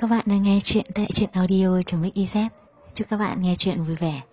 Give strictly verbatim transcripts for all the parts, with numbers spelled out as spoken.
các bạn đang nghe chuyện tại truyện audio.mix.iz. Chúc các bạn nghe chuyện vui vẻ.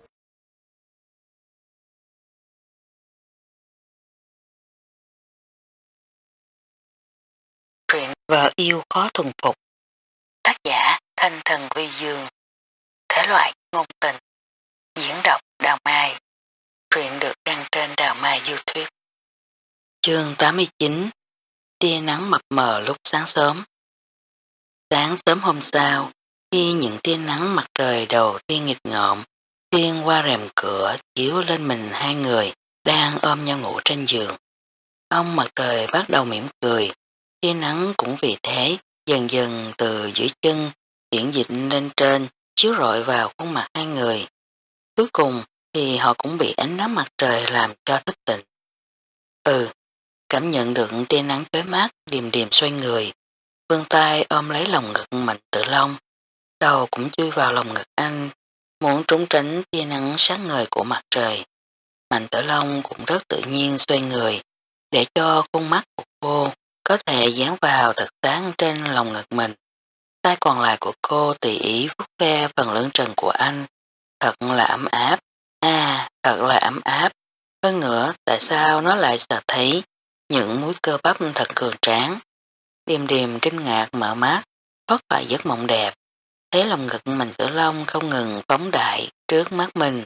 Truyện Vợ yêu khó thuần phục. Tác giả Thanh Thần Vi Dương. Thể loại ngôn tình. Diễn đọc Đào Mai. Truyện được đăng trên Đào Mai YouTube. Chương tám mươi chín. Tia nắng mập mờ lúc sáng sớm. Sáng sớm hôm sau, khi những tia nắng mặt trời đầu tiên nghịch ngợm xuyên qua rèm cửa chiếu lên mình hai người đang ôm nhau ngủ trên giường. Ông mặt trời bắt đầu mỉm cười, tia nắng cũng vì thế dần dần từ dưới chân chuyển dịch lên trên, chiếu rọi vào khuôn mặt hai người. Cuối cùng thì họ cũng bị ánh nắng mặt trời làm cho thức tỉnh. Ừ, cảm nhận được tia nắng chói mắt, điềm điềm xoay người, vươn tay ôm lấy lòng ngực Mạnh Tử Long, đầu cũng chui vào lòng ngực anh, muốn trốn tránh tia nắng sáng ngời của mặt trời. Mạnh Tử Long cũng rất tự nhiên xoay người, để cho khuôn mắt của cô có thể dán vào thật sáng trên lòng ngực mình. Tay còn lại của cô tùy ý vuốt ve phần lưng trần của anh, thật là ấm áp, à, thật là ấm áp. Hơn nữa, tại sao nó lại sợ thấy những múi cơ bắp thật cường tráng. Điềm điềm kinh ngạc mở mắt, thoát khỏi giấc mộng đẹp, thấy lòng ngực Mạnh Tử Long không ngừng phóng đại trước mắt mình.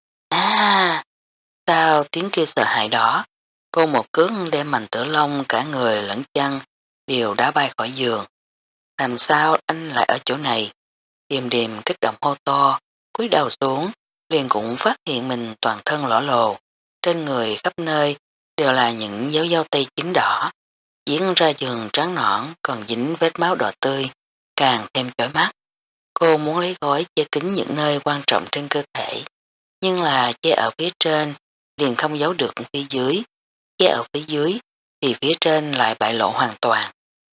À, sao tiếng kia sợ hãi đó, cô một cước đem Mạnh Tử Long cả người lẫn chân đều đã bay khỏi giường. Làm sao anh lại ở chỗ này? Điềm điềm kích động hô to, cúi đầu xuống, liền cũng phát hiện mình toàn thân lỗ lồ, trên người khắp nơi đều là những dấu dâu tây chín đỏ, diễn ra giường trắng nõn còn dính vết máu đỏ tươi, càng thêm chói mắt. Cô muốn lấy gói che kín những nơi quan trọng trên cơ thể, nhưng là che ở phía trên liền không giấu được phía dưới, che ở phía dưới thì phía trên lại bại lộ hoàn toàn.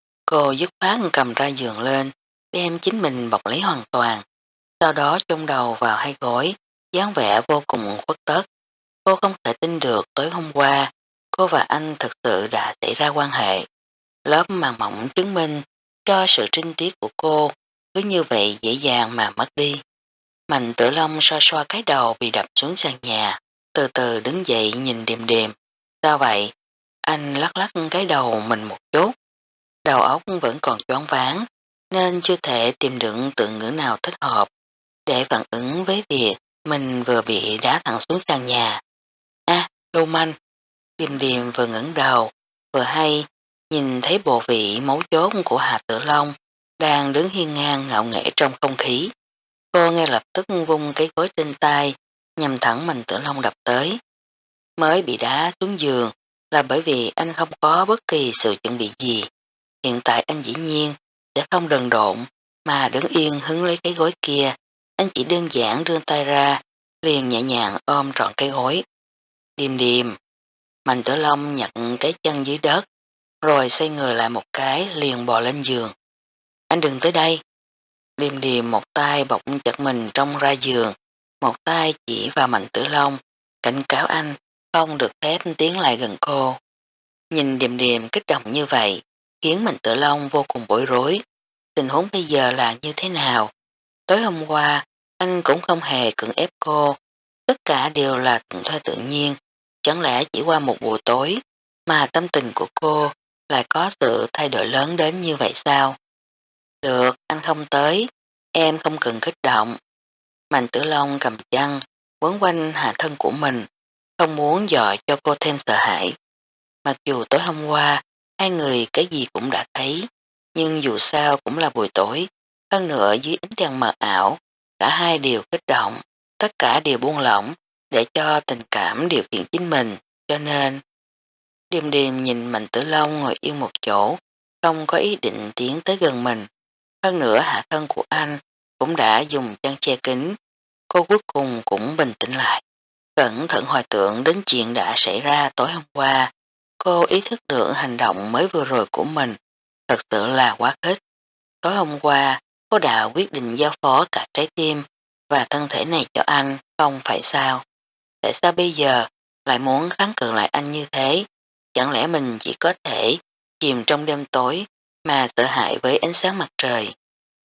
Cô dứt khoát cầm ra giường lên, đem chính mình bọc lấy hoàn toàn, sau đó chôn đầu vào hai gối, dáng vẻ vô cùng khuất tất. Cô không thể tin được tối hôm qua cô và anh thực sự đã xảy ra quan hệ. Lớp màng mỏng chứng minh cho sự trinh tiết của cô cứ như vậy dễ dàng mà mất đi. Mạnh Tử Long xoa xoa cái đầu bị đập xuống sàn nhà, từ từ đứng dậy nhìn Điềm Điềm. Sao vậy? Anh lắc lắc cái đầu mình một chút. Đầu óc vẫn còn choáng váng, nên chưa thể tìm được từ ngữ nào thích hợp để phản ứng với việc mình vừa bị đá thẳng xuống sàn nhà. À, lưu manh. Điềm Điềm vừa ngẩng đầu, vừa hay nhìn thấy bộ vị mấu chốt của Hà Tử Long đang đứng hiên ngang ngạo nghễ trong không khí. Cô ngay lập tức vung cái gối trên tay, nhằm thẳng Mạnh Tử Long đập tới. Mới bị đá xuống giường là bởi vì anh không có bất kỳ sự chuẩn bị gì. Hiện tại anh dĩ nhiên sẽ không đần độn mà đứng yên hứng lấy cái gối kia. Anh chỉ đơn giản đưa tay ra, liền nhẹ nhàng ôm trọn cái gối. Điềm Điềm. Mạnh Tử Long nhặt cái chân dưới đất, rồi xoay người lại một cái liền bò lên giường. Anh đừng tới đây. Điềm Điềm một tay bọc chặt mình trong ra giường, một tay chỉ vào Mạnh Tử Long, cảnh cáo anh không được phép tiến lại gần cô. Nhìn Điềm Điềm kích động như vậy, khiến Mạnh Tử Long vô cùng bối rối. Tình huống bây giờ là như thế nào? Tối hôm qua, anh cũng không hề cưỡng ép cô, tất cả đều là thuận theo tự nhiên. Chẳng lẽ chỉ qua một buổi tối mà tâm tình của cô lại có sự thay đổi lớn đến như vậy sao? Được, anh không tới, em không cần kích động. Mạnh Tử Long cầm chăn, quấn quanh hạ thân của mình, không muốn dọa cho cô thêm sợ hãi. Mặc dù tối hôm qua, hai người cái gì cũng đã thấy, nhưng dù sao cũng là buổi tối, hơn nữa dưới ánh đèn mờ ảo, cả hai đều kích động, tất cả đều buông lỏng, để cho tình cảm điều khiển chính mình, cho nên Điềm Điềm nhìn Mạnh Tử Long ngồi yên một chỗ, không có ý định tiến tới gần mình. Hơn nữa hạ thân của anh cũng đã dùng chăn che kín, cô cuối cùng cũng bình tĩnh lại. Cẩn thận hồi tưởng đến chuyện đã xảy ra tối hôm qua, cô ý thức được hành động mới vừa rồi của mình thật sự là quá khích. Tối hôm qua, cô đã quyết định giao phó cả trái tim và thân thể này cho anh, không phải sao? Tại sao bây giờ lại muốn kháng cự lại anh như thế? Chẳng lẽ mình chỉ có thể chìm trong đêm tối mà sợ hãi với ánh sáng mặt trời?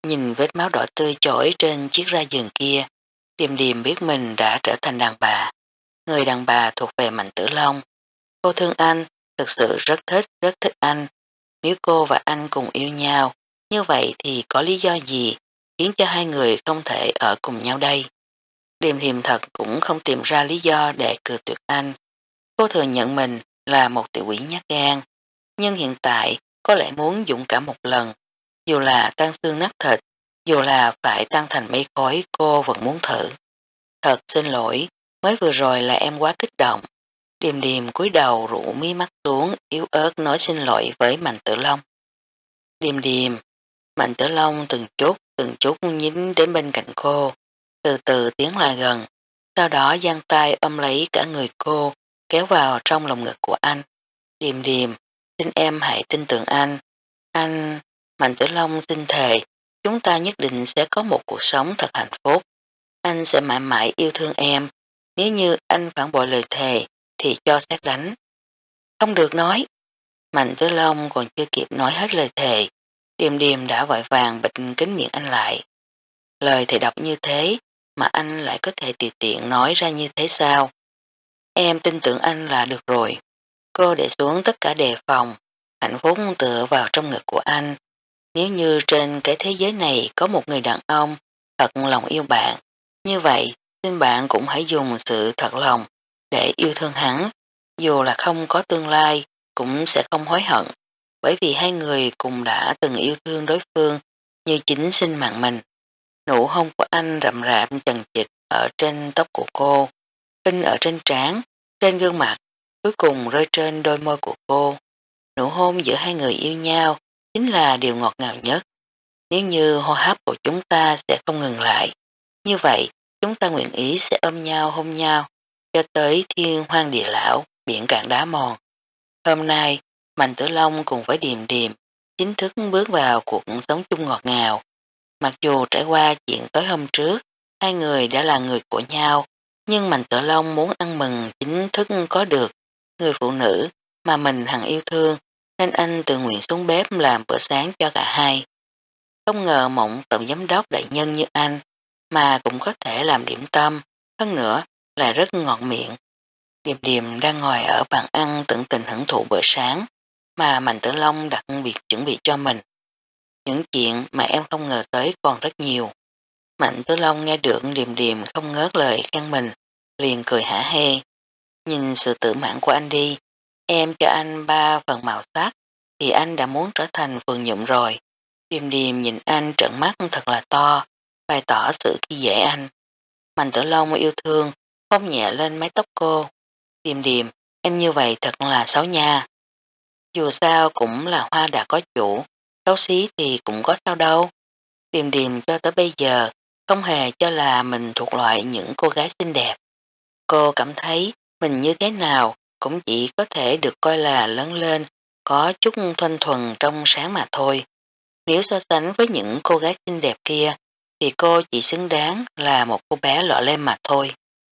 Nhìn vết máu đỏ tươi chổi trên chiếc ra giường kia, Điềm Điềm biết mình đã trở thành đàn bà. Người đàn bà thuộc về Mạnh Tử Long. Cô thương anh, thực sự rất thích, rất thích anh. Nếu cô và anh cùng yêu nhau, như vậy thì có lý do gì khiến cho hai người không thể ở cùng nhau đây? Điềm Điềm thật cũng không tìm ra lý do để cự tuyệt anh. Cô thừa nhận mình là một tiểu quỷ nhát gan, nhưng hiện tại có lẽ muốn dũng cảm một lần. Dù là tan xương nát thịt, dù là phải tan thành mây khói, cô vẫn muốn thử. Thật xin lỗi, mới vừa rồi là em quá kích động. Điềm Điềm cúi đầu rũ mí mắt xuống, yếu ớt nói xin lỗi với Mạnh Tử Long. Điềm Điềm, Mạnh Tử Long từng chút, từng chút nhín đến bên cạnh cô, từ từ tiến lại gần, sau đó giang tay ôm lấy cả người cô, kéo vào trong lòng ngực của anh. Điềm Điềm, xin em hãy tin tưởng anh. Anh, Mạnh Tử Long xin thề, chúng ta nhất định sẽ có một cuộc sống thật hạnh phúc. Anh sẽ mãi mãi yêu thương em. Nếu như anh phản bội lời thề, thì cho xét đánh. Không được nói. Mạnh Tử Long còn chưa kịp nói hết lời thề. Điềm Điềm đã vội vàng bịt kín miệng anh lại. Lời thề độc như thế, mà anh lại có thể tùy tiện nói ra như thế sao? Em tin tưởng anh là được rồi. Cô để xuống tất cả đề phòng, hạnh phúc tựa vào trong ngực của anh. Nếu như trên cái thế giới này có một người đàn ông thật lòng yêu bạn, như vậy xin bạn cũng hãy dùng sự thật lòng để yêu thương hắn, dù là không có tương lai cũng sẽ không hối hận, bởi vì hai người cùng đã từng yêu thương đối phương như chính sinh mạng mình. Nụ hôn của anh rậm rạp chằng chịt ở trên tóc của cô, in ở trên trán, trên gương mặt, cuối cùng rơi trên đôi môi của cô. Nụ hôn giữa hai người yêu nhau chính là điều ngọt ngào nhất. Nếu như hô hấp của chúng ta sẽ không ngừng lại, như vậy chúng ta nguyện ý sẽ ôm nhau hôn nhau cho tới thiên hoang địa lão, biển cạn đá mòn. Hôm nay, Mạnh Tử Long cùng với Điềm Điềm chính thức bước vào cuộc sống chung ngọt ngào. Mặc dù trải qua chuyện tối hôm trước, hai người đã là người của nhau, nhưng Mạnh Tử Long muốn ăn mừng chính thức có được người phụ nữ mà mình hằng yêu thương, nên anh tự nguyện xuống bếp làm bữa sáng cho cả hai. Không ngờ mộng tổng giám đốc đại nhân như anh mà cũng có thể làm điểm tâm, hơn nữa là rất ngọt miệng. Điềm Điềm đang ngồi ở bàn ăn tận tình hưởng thụ bữa sáng mà Mạnh Tử Long đặt việc chuẩn bị cho mình. Những chuyện mà em không ngờ tới còn rất nhiều. Mạnh Tử Long nghe được Điềm Điềm không ngớt lời khen mình, liền cười hả hê. Nhìn sự tự mãn của anh đi, em cho anh ba phần màu sắc thì anh đã muốn trở thành vườn nhuộm rồi. Điềm Điềm nhìn anh trợn mắt thật là to, bày tỏ sự khi dễ anh. Mạnh Tử Long yêu thương, phóng nhẹ lên mái tóc cô. Điềm Điềm, em như vậy thật là xấu nha. Dù sao cũng là hoa đã có chủ, xấu xí thì cũng có sao đâu. Điềm Điềm cho tới bây giờ không hề cho là mình thuộc loại những cô gái xinh đẹp. Cô cảm thấy mình như thế nào cũng chỉ có thể được coi là lớn lên, có chút thoanh thuần trong sáng mà thôi. Nếu so sánh với những cô gái xinh đẹp kia, thì cô chỉ xứng đáng là một cô bé lọ lem mà thôi.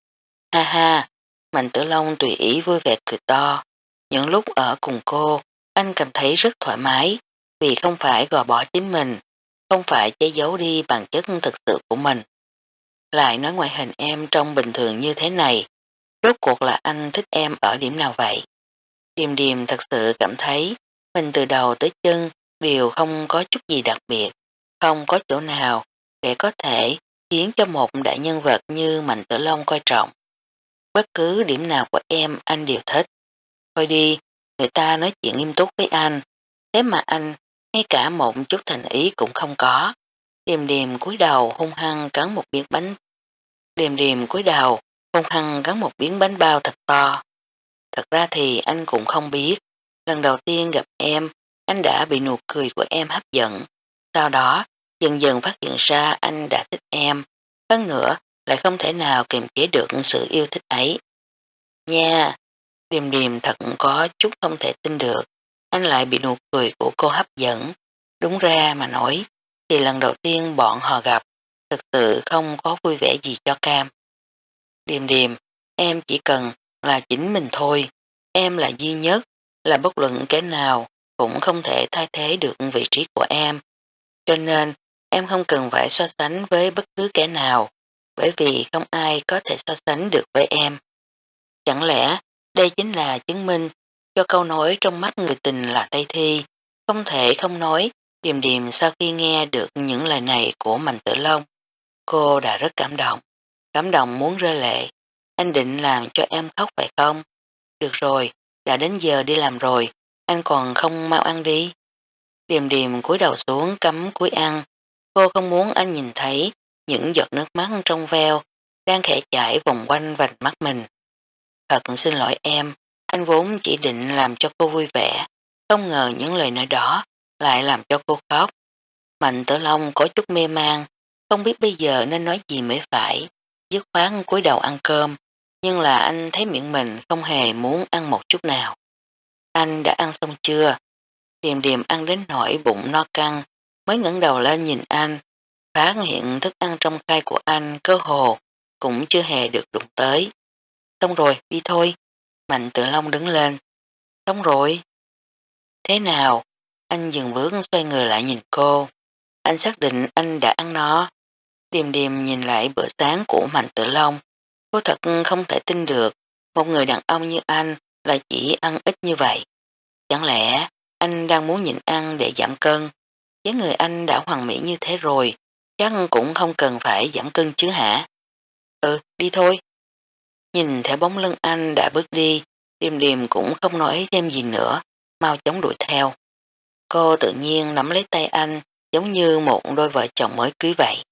Ha ha, Mạnh Tử Long tùy ý vui vẻ cười to. Những lúc ở cùng cô, anh cảm thấy rất thoải mái, vì không phải gò bỏ chính mình, không phải che giấu đi bản chất thực sự của mình. Lại nói ngoại hình em trông bình thường như thế này, rốt cuộc là anh thích em ở điểm nào vậy? Điềm Điềm thật sự cảm thấy mình từ đầu tới chân đều không có chút gì đặc biệt, không có chỗ nào để có thể khiến cho một đại nhân vật như Mạnh Tử Long coi trọng. Bất cứ điểm nào của em anh đều thích. Thôi đi, người ta nói chuyện nghiêm túc với anh, thế mà anh ngay cả một chút thành ý cũng không có. Điềm Điềm cúi đầu hung hăng cắn một miếng bánh. Điềm Điềm cúi đầu hung hăng cắn một miếng bánh bao thật to. Thật ra thì anh cũng không biết, lần đầu tiên gặp em, anh đã bị nụ cười của em hấp dẫn. Sau đó, dần dần phát hiện ra anh đã thích em, hơn nữa lại không thể nào kiềm chế được sự yêu thích ấy. Nha, Điềm Điềm thật có chút không thể tin được, anh lại bị nụ cười của cô hấp dẫn. Đúng ra mà nói, thì lần đầu tiên bọn họ gặp, thực sự không có vui vẻ gì cho cam. Điềm Điềm, em chỉ cần là chính mình thôi, em là duy nhất, là bất luận cái nào cũng không thể thay thế được vị trí của em. Cho nên em không cần phải so sánh với bất cứ kẻ nào, bởi vì không ai có thể so sánh được với em. Chẳng lẽ đây chính là chứng minh cho câu nói trong mắt người tình là Tây Thi, không thể không nói. Điềm Điềm sau khi nghe được những lời này của Mạnh Tử Long, cô đã rất cảm động, cảm động muốn rơi lệ. Anh định làm cho em khóc phải không? Được rồi, đã đến giờ đi làm rồi, anh còn không mau ăn đi. Điềm Điềm cúi đầu xuống cắm cúi ăn, cô không muốn anh nhìn thấy những giọt nước mắt trong veo đang khẽ chảy vòng quanh vành mắt mình. Thật xin lỗi em, anh vốn chỉ định làm cho cô vui vẻ, không ngờ những lời nói đó lại làm cho cô khóc. Mạnh Tử Long có chút mê man, không biết bây giờ nên nói gì mới phải, dứt khoát cúi đầu ăn cơm, nhưng là anh thấy miệng mình không hề muốn ăn một chút nào. Anh đã ăn xong chưa? Điềm Điềm ăn đến nỗi bụng no căng, mới ngẩng đầu lên nhìn anh, phát hiện thức ăn trong khay của anh cơ hồ cũng chưa hề được đụng tới. Xong rồi, đi thôi. Mạnh Tử Long đứng lên. Xong rồi. Thế nào? Anh dừng bước xoay người lại nhìn cô. Anh xác định anh đã ăn nó. Điềm Điềm nhìn lại bữa sáng của Mạnh Tử Long. Cô thật không thể tin được một người đàn ông như anh lại chỉ ăn ít như vậy. Chẳng lẽ anh đang muốn nhịn ăn để giảm cân? Với người anh đã hoàn mỹ như thế rồi, chắc cũng không cần phải giảm cân chứ hả? Ừ, đi thôi. Nhìn theo bóng lưng anh đã bước đi, Điềm Điềm cũng không nói thêm gì nữa, mau chóng đuổi theo. Cô tự nhiên nắm lấy tay anh giống như một đôi vợ chồng mới cưới vậy.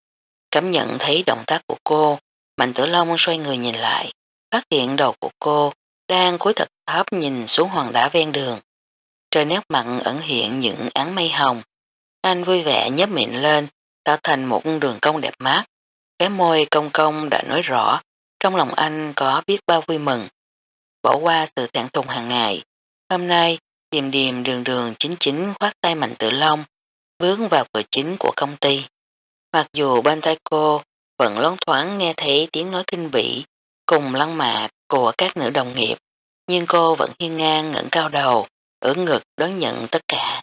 Cảm nhận thấy động tác của cô, Mạnh Tử Long xoay người nhìn lại, phát hiện đầu của cô đang cúi thật thấp nhìn xuống hòn đá ven đường. Trên nét mặt ẩn hiện những áng mây hồng. Anh vui vẻ nhếch miệng lên, tạo thành một đường cong đẹp mắt. Cái môi cong cong đã nói rõ, trong lòng anh có biết bao vui mừng. Bỏ qua sự thẹn thùng hàng ngày. Hôm nay, Điềm Điềm đường đường chính chính khoát tay Mạnh Tử Long, bước vào cửa chính của công ty. Mặc dù bên tai cô vẫn loáng thoáng nghe thấy tiếng nói kinh bỉ cùng lăng mạ của các nữ đồng nghiệp, nhưng cô vẫn hiên ngang ngẩng cao đầu, ưỡn ngực đón nhận tất cả.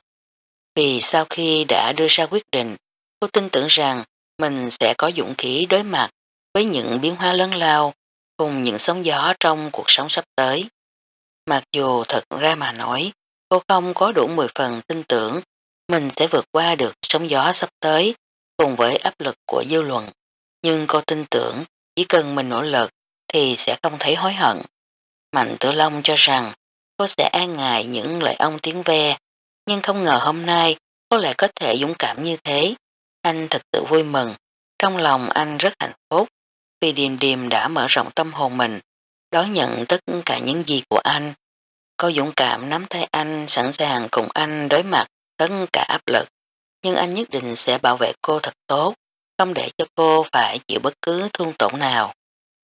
Vì sau khi đã đưa ra quyết định, cô tin tưởng rằng mình sẽ có dũng khí đối mặt với những biến hóa lớn lao cùng những sóng gió trong cuộc sống sắp tới. Mặc dù thật ra mà nói, cô không có đủ mười phần tin tưởng mình sẽ vượt qua được sóng gió sắp tới cùng với áp lực của dư luận, nhưng cô tin tưởng chỉ cần mình nỗ lực thì sẽ không thấy hối hận. Mạnh Tử Long cho rằng cô sẽ an ngại những lời ông tiếng ve, nhưng không ngờ hôm nay cô lại có thể dũng cảm như thế. Anh thật sự vui mừng, trong lòng anh rất hạnh phúc vì Điềm Điềm đã mở rộng tâm hồn mình, đón nhận tất cả những gì của anh. Cô dũng cảm nắm tay anh, sẵn sàng cùng anh đối mặt tất cả áp lực, nhưng anh nhất định sẽ bảo vệ cô thật tốt, không để cho cô phải chịu bất cứ thương tổn nào.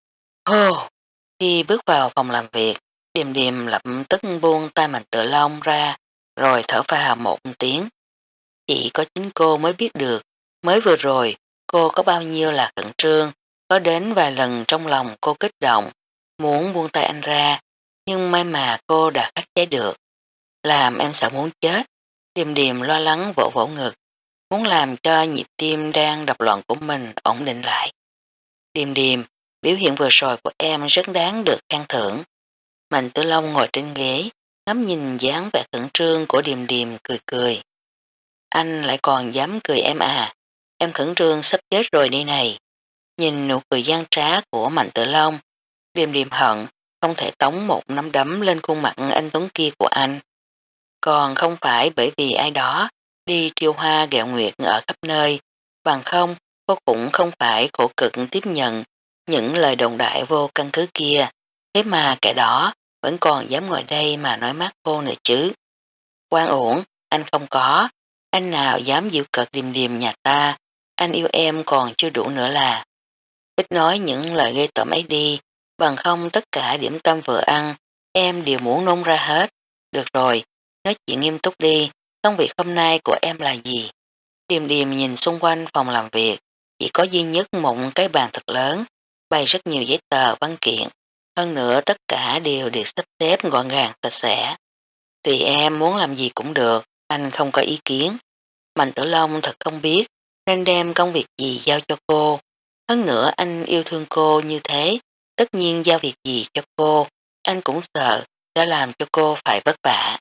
Hô! Khi bước vào phòng làm việc, Điềm Điềm lập tức buông tay Mạnh Tử Long ra, rồi thở phào một tiếng. Chỉ có chính cô mới biết được, mới vừa rồi cô có bao nhiêu là khẩn trương, có đến vài lần trong lòng cô kích động, muốn buông tay anh ra, nhưng may mà cô đã khắc chế được. Làm em sợ muốn chết. Điềm Điềm lo lắng vỗ vỗ ngực, muốn làm cho nhịp tim đang đập loạn của mình ổn định lại. Điềm Điềm, biểu hiện vừa rồi của em rất đáng được khen thưởng. Mạnh Tử Long ngồi trên ghế, ngắm nhìn dáng vẻ khẩn trương của Điềm Điềm cười cười. Anh lại còn dám cười em à, em khẩn trương sắp chết rồi đây này. Nhìn nụ cười gian trá của Mạnh Tử Long, Điềm Điềm hận không thể tống một nắm đấm lên khuôn mặt anh tuấn kia của anh. Còn không phải bởi vì ai đó đi triêu hoa gẹo nguyệt ở khắp nơi, bằng không cô cũng không phải khổ cực tiếp nhận những lời đồn đại vô căn cứ kia, thế mà kẻ đó vẫn còn dám ngồi đây mà nói mát cô nữa chứ. Quan uổng, anh không có, anh nào dám giễu cợt Điềm Điềm nhà ta, anh yêu em còn chưa đủ nữa là. Ít nói những lời ghê tởm ấy đi, bằng không tất cả điểm tâm vừa ăn, em đều muốn nôn ra hết. Được rồi, nói chuyện nghiêm túc đi, công việc hôm nay của em là gì? Điềm Điềm nhìn xung quanh phòng làm việc, chỉ có duy nhất một cái bàn thật lớn, bày rất nhiều giấy tờ văn kiện, hơn nữa tất cả đều được sắp xếp gọn gàng sạch sẽ. Tùy em muốn làm gì cũng được, anh không có ý kiến. Mạnh Tử Long thật không biết, nên đem công việc gì giao cho cô. Hơn nữa anh yêu thương cô như thế, tất nhiên giao việc gì cho cô, anh cũng sợ sẽ làm cho cô phải vất vả.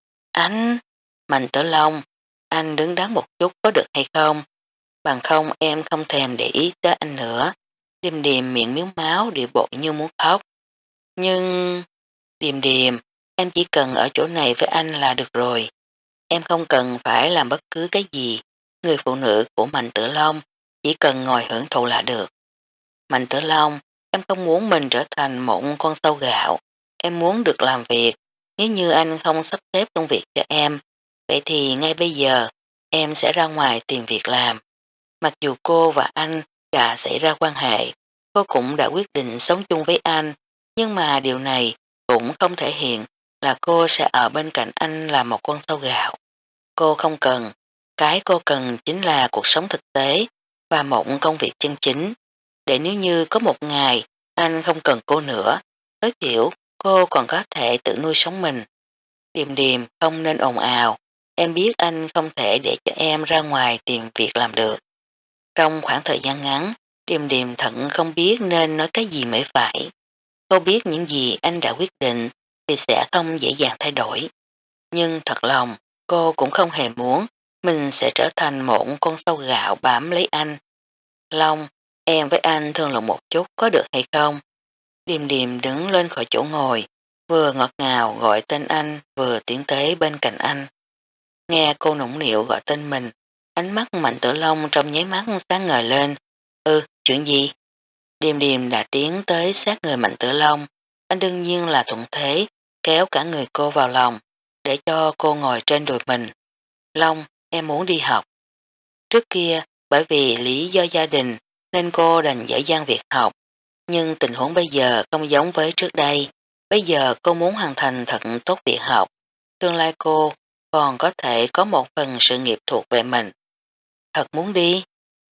Anh, Mạnh Tử Long, anh đứng đắn một chút có được hay không? Bằng không em không thèm để ý tới anh nữa. Điềm điềm miệng miếu máu địa bộ như muốn khóc. Nhưng... Điềm điềm, em chỉ cần ở chỗ này với anh là được rồi. Em không cần phải làm bất cứ cái gì. Người phụ nữ của Mạnh Tử Long chỉ cần ngồi hưởng thụ là được. Mạnh Tử Long, em không muốn mình trở thành một con sâu gạo. Em muốn được làm việc. Nếu như anh không sắp xếp công việc cho em, vậy thì ngay bây giờ em sẽ ra ngoài tìm việc làm. Mặc dù cô và anh đã xảy ra quan hệ, cô cũng đã quyết định sống chung với anh, nhưng mà điều này cũng không thể hiện là cô sẽ ở bên cạnh anh là một con sâu gạo. Cô không cần, cái cô cần chính là cuộc sống thực tế và một công việc chân chính. Để nếu như có một ngày anh không cần cô nữa, tối thiểu cô còn có thể tự nuôi sống mình. Điềm điềm không nên ồn ào, em biết anh không thể để cho em ra ngoài tìm việc làm được. Trong khoảng thời gian ngắn, Điềm Điềm thận không biết nên nói cái gì mới phải. Cô biết những gì anh đã quyết định thì sẽ không dễ dàng thay đổi. Nhưng thật lòng, cô cũng không hề muốn mình sẽ trở thành một con sâu gạo bám lấy anh. Long, em với anh thương lượng một chút có được hay không? Điềm Điềm đứng lên khỏi chỗ ngồi, vừa ngọt ngào gọi tên anh vừa tiến tới bên cạnh anh. Nghe cô nũng nịu gọi tên mình, ánh mắt Mạnh Tử Long trong nháy mắt sáng ngời lên. Ừ, chuyện gì? Điềm điềm đã tiến tới sát người Mạnh Tử Long. Anh đương nhiên là thuận thế, kéo cả người cô vào lòng, để cho cô ngồi trên đùi mình. Long, em muốn đi học. Trước kia, bởi vì lý do gia đình, nên cô đành dở dang việc học. Nhưng tình huống bây giờ không giống với trước đây. Bây giờ cô muốn hoàn thành thật tốt việc học. Tương lai cô còn có thể có một phần sự nghiệp thuộc về mình. Thật muốn đi?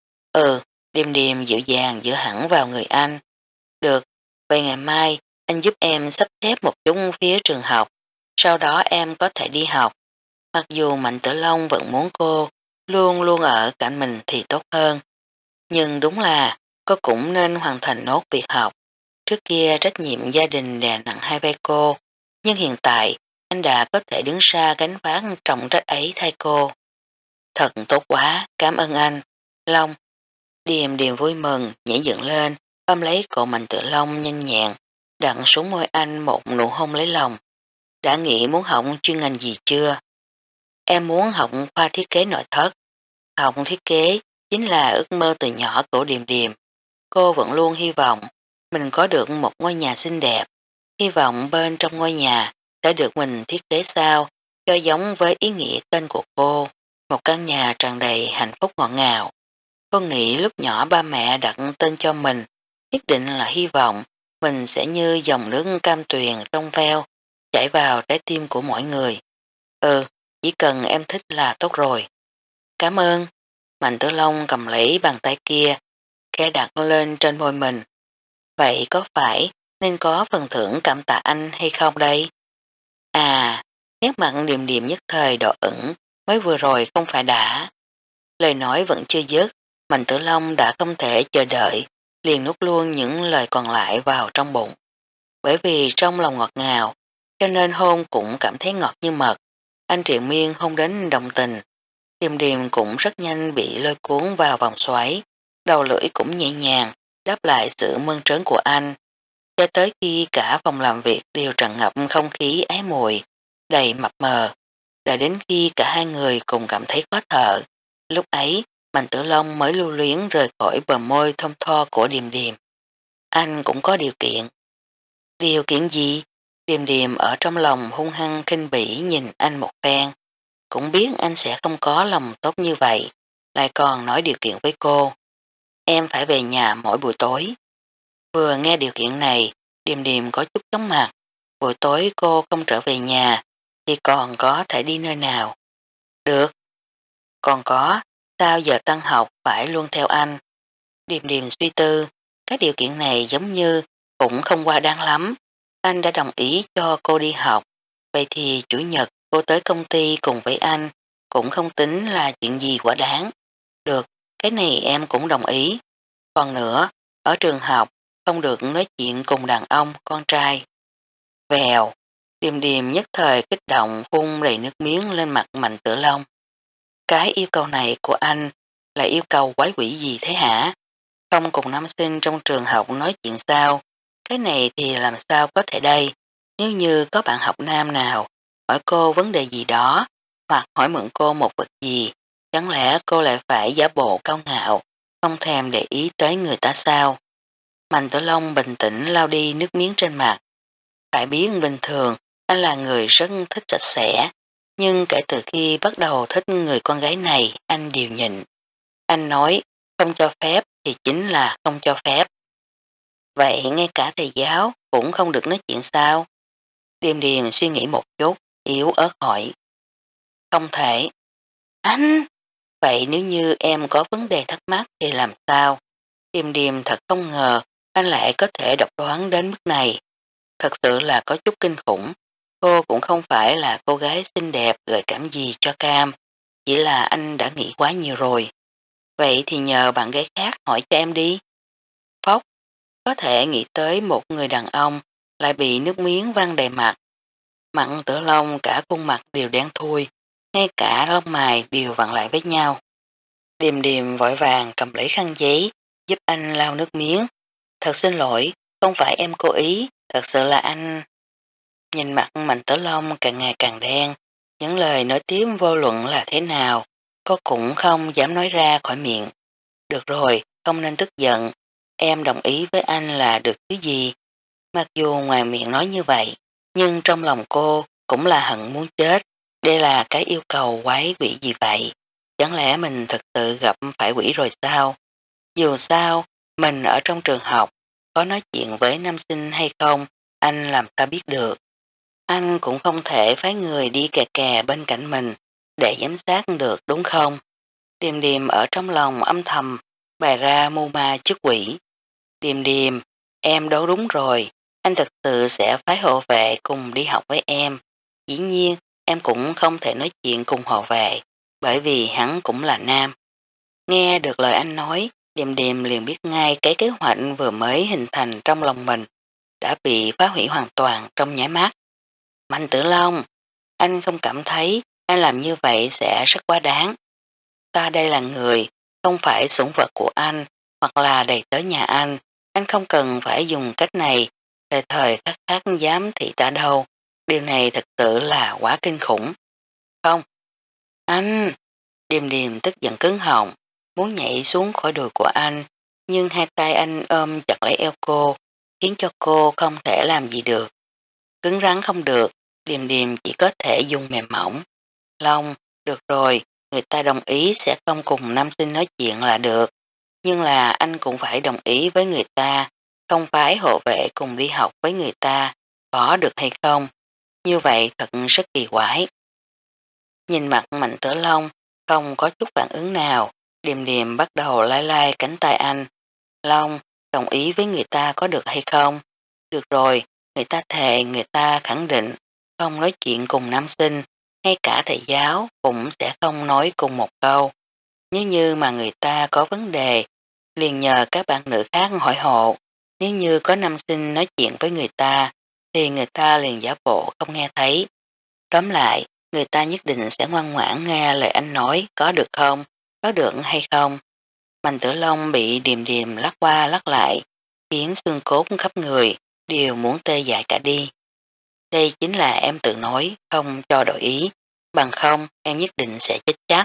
Ừ, Điềm Điềm dịu dàng dựa hẳn vào người anh. Được, vậy ngày mai anh giúp em sắp xếp một chút phía trường học, sau đó em có thể đi học. Mặc dù Mạnh Tử Long vẫn muốn cô luôn luôn ở cạnh mình thì tốt hơn. Nhưng đúng là cô cũng nên hoàn thành nốt việc học. Trước kia trách nhiệm gia đình đè nặng hai vai cô, nhưng hiện tại anh đã có thể đứng ra gánh vác trọng trách ấy thay cô. Thật tốt quá, cảm ơn anh. Long, Điềm Điềm vui mừng, nhảy dựng lên, ôm lấy cổ Mạnh Tử Long nhanh nhẹn, đặt xuống môi anh một nụ hôn lấy lòng. Đã nghĩ muốn học chuyên ngành gì chưa? Em muốn học khoa thiết kế nội thất. Học thiết kế chính là ước mơ từ nhỏ của Điềm Điềm. Cô vẫn luôn hy vọng mình có được một ngôi nhà xinh đẹp. Hy vọng bên trong ngôi nhà sẽ được mình thiết kế sao cho giống với ý nghĩa tên của cô. Một căn nhà tràn đầy hạnh phúc ngọt ngào. Cô nghĩ lúc nhỏ ba mẹ đặt tên cho mình nhất định là hy vọng mình sẽ như dòng nước cam tuyền trong veo chảy vào trái tim của mỗi người. Ừ, chỉ cần em thích là tốt rồi. Cảm ơn. Mạnh Tử Long cầm lấy bàn tay kia, khẽ đặt lên trên môi mình. Vậy có phải nên có phần thưởng cảm tạ anh hay không đây? À, nét mặt Điềm Điềm nhất thời đỏ ửng, mới vừa rồi không phải đã. Lời nói vẫn chưa dứt, Mạnh Tử Long đã không thể chờ đợi, liền nuốt luôn những lời còn lại vào trong bụng. Bởi vì trong lòng ngọt ngào, cho nên hôn cũng cảm thấy ngọt như mật. Anh triền miên hôn đến đồng tình. Điềm Điềm cũng rất nhanh bị lôi cuốn vào vòng xoáy, đầu lưỡi cũng nhẹ nhàng, đáp lại sự mơn trớn của anh. Cho tới khi cả phòng làm việc đều tràn ngập không khí ái mùi, đầy mập mờ. Đã đến khi cả hai người cùng cảm thấy khó thở. Lúc ấy, Mạnh Tử Long mới lưu luyến rời khỏi bờ môi thơm tho của Điềm Điềm. Anh cũng có điều kiện. Điều kiện gì? Điềm Điềm ở trong lòng hung hăng khinh bỉ nhìn anh một phen. Cũng biết anh sẽ không có lòng tốt như vậy, lại còn nói điều kiện với cô. Em phải về nhà mỗi buổi tối. Vừa nghe điều kiện này, Điềm Điềm có chút chóng mặt. Buổi tối cô không trở về nhà, thì còn có thể đi nơi nào. Được. Còn có, sao giờ tăng học phải luôn theo anh? Điềm Điềm suy tư, các điều kiện này giống như cũng không qua đáng lắm. Anh đã đồng ý cho cô đi học, vậy thì chủ nhật cô tới công ty cùng với anh cũng không tính là chuyện gì quá đáng. Được, cái này em cũng đồng ý. Còn nữa, ở trường học, không được nói chuyện cùng đàn ông, con trai. Vèo, Điềm Điềm nhất thời kích động phun đầy nước miếng lên mặt Mạnh Tử Long. Cái yêu cầu này của anh là yêu cầu quái quỷ gì thế hả? Không cùng nam sinh trong trường học nói chuyện sao? Cái này thì làm sao có thể đây? Nếu như có bạn học nam nào hỏi cô vấn đề gì đó hoặc hỏi mượn cô một vật gì, chẳng lẽ cô lại phải giả bộ cao ngạo, không thèm để ý tới người ta sao? Mạnh Tử Long bình tĩnh lau đi nước miếng trên mặt. Phải biết bình thường anh là người rất thích sạch sẽ, nhưng kể từ khi bắt đầu thích người con gái này anh đều nhịn. Anh nói không cho phép thì chính là không cho phép. Vậy ngay cả thầy giáo cũng không được nói chuyện sao? Điềm Điềm suy nghĩ một chút, yếu ớt hỏi. Không thể. Anh! Vậy nếu như em có vấn đề thắc mắc thì làm sao? Điềm Điềm thật không ngờ anh lại có thể độc đoán đến mức này. Thật sự là có chút kinh khủng. Cô cũng không phải là cô gái xinh đẹp gợi cảm gì cho Cam. Chỉ là anh đã nghĩ quá nhiều rồi. Vậy thì nhờ bạn gái khác hỏi cho em đi. Phóc, có thể nghĩ tới một người đàn ông lại bị nước miếng văng đầy mặt. Mặn Tử Long cả khuôn mặt đều đen thui, ngay cả lông mày đều vặn lại với nhau. Điềm Điềm vội vàng cầm lấy khăn giấy, giúp anh lau nước miếng. Thật xin lỗi, không phải em cố ý, thật sự là anh... Nhìn mặt Mạnh Tử Long càng ngày càng đen, những lời nói tiếp vô luận là thế nào, cô cũng không dám nói ra khỏi miệng. Được rồi, không nên tức giận, em đồng ý với anh là được cái gì. Mặc dù ngoài miệng nói như vậy, nhưng trong lòng cô cũng là hận muốn chết. Đây là cái yêu cầu quái quỷ gì vậy? Chẳng lẽ mình thực sự gặp phải quỷ rồi sao? Dù sao, mình ở trong trường học, có nói chuyện với nam sinh hay không, anh làm sao biết được. Anh cũng không thể phái người đi kè kè bên cạnh mình để giám sát được đúng không? Điềm Điềm ở trong lòng âm thầm bày ra mưu ma trước quỷ. Điềm Điềm, em đấu đúng rồi, anh thực sự sẽ phái hộ vệ cùng đi học với em. Dĩ nhiên, em cũng không thể nói chuyện cùng hộ vệ, bởi vì hắn cũng là nam. Nghe được lời anh nói, Điềm Điềm liền biết ngay cái kế hoạch vừa mới hình thành trong lòng mình đã bị phá hủy hoàn toàn trong nháy mắt. Mạnh Tử Long, anh không cảm thấy anh làm như vậy sẽ rất quá đáng. Ta đây là người, không phải sủng vật của anh, hoặc là đầy tới nhà anh. Anh không cần phải dùng cách này, thời thời khắc khắc dám thị ta đâu. Điều này thật sự là quá kinh khủng. Không, anh, Điềm Điềm tức giận cứng họng, muốn nhảy xuống khỏi đùi của anh, nhưng hai tay anh ôm chặt lấy eo cô, khiến cho cô không thể làm gì được. Cứng rắn không được, Điềm Điềm chỉ có thể dùng mềm mỏng. Long, được rồi, người ta đồng ý sẽ không cùng nam sinh nói chuyện là được. Nhưng là anh cũng phải đồng ý với người ta, không phải hộ vệ cùng đi học với người ta, có được hay không? Như vậy thật rất kỳ quái. Nhìn mặt Mạnh Tử Long, không có chút phản ứng nào, Điềm Điềm bắt đầu lai lai cánh tay anh. Long, đồng ý với người ta có được hay không? Được rồi, người ta thề, người ta khẳng định, không nói chuyện cùng nam sinh, ngay cả thầy giáo cũng sẽ không nói cùng một câu. Nếu như mà người ta có vấn đề, liền nhờ các bạn nữ khác hỏi hộ. Nếu như có nam sinh nói chuyện với người ta, thì người ta liền giả bộ không nghe thấy. Tóm lại, người ta nhất định sẽ ngoan ngoãn nghe lời anh nói, có được không? Có được hay không? Mạnh Tử Long bị Điềm Điềm lắc qua lắc lại, khiến xương cốt khắp người, đều muốn tê dại cả đi. Đây chính là em tự nói, không cho đổi ý, bằng không em nhất định sẽ chết chắc.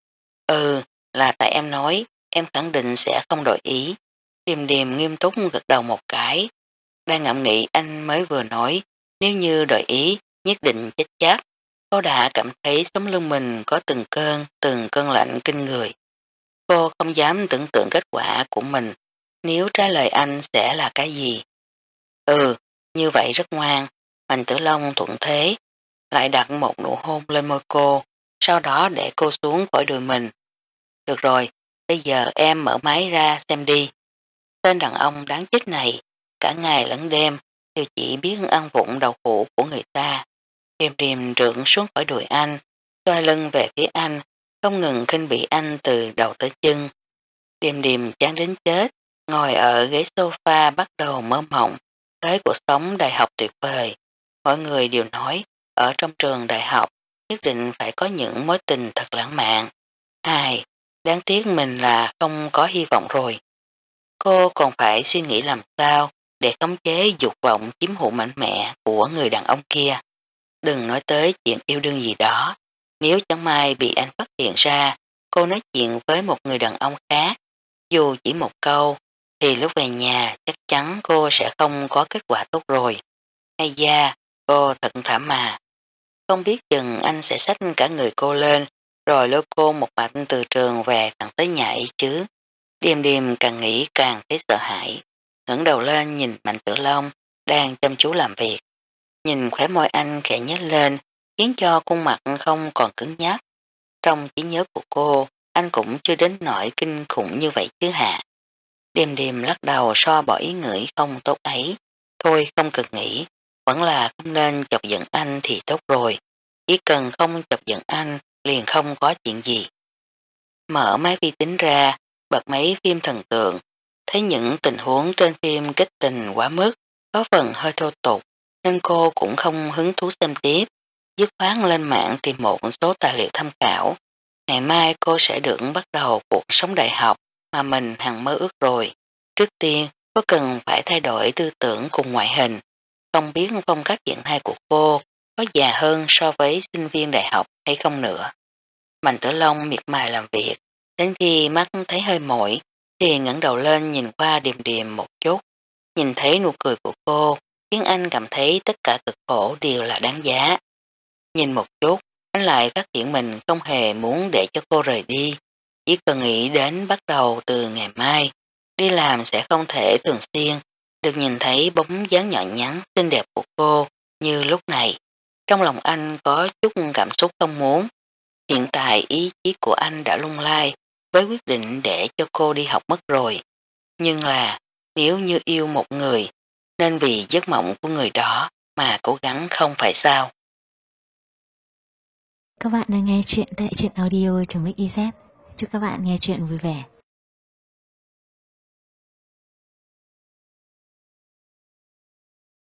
Ừ, là tại em nói, em khẳng định sẽ không đổi ý. Điềm Điềm nghiêm túc gật đầu một cái, đang ngẫm nghĩ anh mới vừa nói, nếu như đổi ý, nhất định chết chắc. Cô đã cảm thấy sống lưng mình có từng cơn, từng cơn lạnh kinh người. Cô không dám tưởng tượng kết quả của mình, nếu trả lời anh sẽ là cái gì. Ừ, như vậy rất ngoan. Mạnh Tử Long thuận thế, lại đặt một nụ hôn lên môi cô, sau đó để cô xuống khỏi đùi mình. Được rồi, bây giờ em mở máy ra xem đi. Tên đàn ông đáng chết này, cả ngày lẫn đêm, đều chỉ biết ăn vụng đầu phụ của người ta. Điềm Điềm trượng xuống khỏi đùi anh, xoay lưng về phía anh, không ngừng khinh bỉ anh từ đầu tới chân. Điềm điềm chán đến chết, ngồi ở ghế sofa bắt đầu mơ mộng tới cuộc sống đại học tuyệt vời. Mọi người đều nói ở trong trường đại học nhất định phải có những mối tình thật lãng mạn. Ai, đáng tiếc mình là không có hy vọng rồi. Cô còn phải suy nghĩ làm sao để khống chế dục vọng chiếm hữu mạnh mẽ của người đàn ông kia. Đừng nói tới chuyện yêu đương gì đó. Nếu chẳng may bị anh phát hiện ra cô nói chuyện với một người đàn ông khác, dù chỉ một câu, thì lúc về nhà chắc chắn cô sẽ không có kết quả tốt rồi. Hay da, cô thật thảm mà. Không biết chừng anh sẽ xách cả người cô lên, rồi lôi cô một mạch từ trường về thẳng tới nhà ấy chứ. Điềm điềm càng nghĩ càng thấy sợ hãi. Ngẩng đầu lên nhìn Mạnh Tử Long đang chăm chú làm việc. Nhìn khóe môi anh khẽ nhếch lên, khiến cho khuôn mặt không còn cứng nhắc. Trong trí nhớ của cô, anh cũng chưa đến nỗi kinh khủng như vậy chứ hả. Điềm điềm lắc đầu so bỏ ý nghĩ không tốt ấy. Thôi không cần nghĩ, vẫn là không nên chọc giận anh thì tốt rồi. Chỉ cần không chọc giận anh liền không có chuyện gì. Mở máy vi tính ra, bật mấy phim thần tượng, thấy những tình huống trên phim kích tình quá mức, có phần hơi thô tục, nên cô cũng không hứng thú xem tiếp, dứt khoát lên mạng tìm một số tài liệu tham khảo. Ngày mai cô sẽ được bắt đầu cuộc sống đại học mà mình hằng mơ ước rồi. Trước tiên, có cần phải thay đổi tư tưởng cùng ngoại hình, không biết phong cách hiện nay của cô có già hơn so với sinh viên đại học hay không nữa. Mạnh Tử Long miệt mài làm việc, đến khi mắt thấy hơi mỏi thì ngẩng đầu lên nhìn qua Điềm Điềm một chút, nhìn thấy nụ cười của cô khiến anh cảm thấy tất cả cực khổ đều là đáng giá. Nhìn một chút, anh lại phát hiện mình không hề muốn để cho cô rời đi, chỉ cần nghĩ đến bắt đầu từ ngày mai, đi làm sẽ không thể thường xuyên được nhìn thấy bóng dáng nhỏ nhắn xinh đẹp của cô như lúc này. Trong lòng anh có chút cảm xúc không muốn. Hiện tại ý chí của anh đã lung lay với quyết định để cho cô đi học mất rồi. Nhưng là nếu như yêu một người nên vì giấc mộng của người đó mà cố gắng không phải sao. Các bạn đang nghe chuyện tại truyện audio.mixyz. Chúc các bạn nghe chuyện vui vẻ.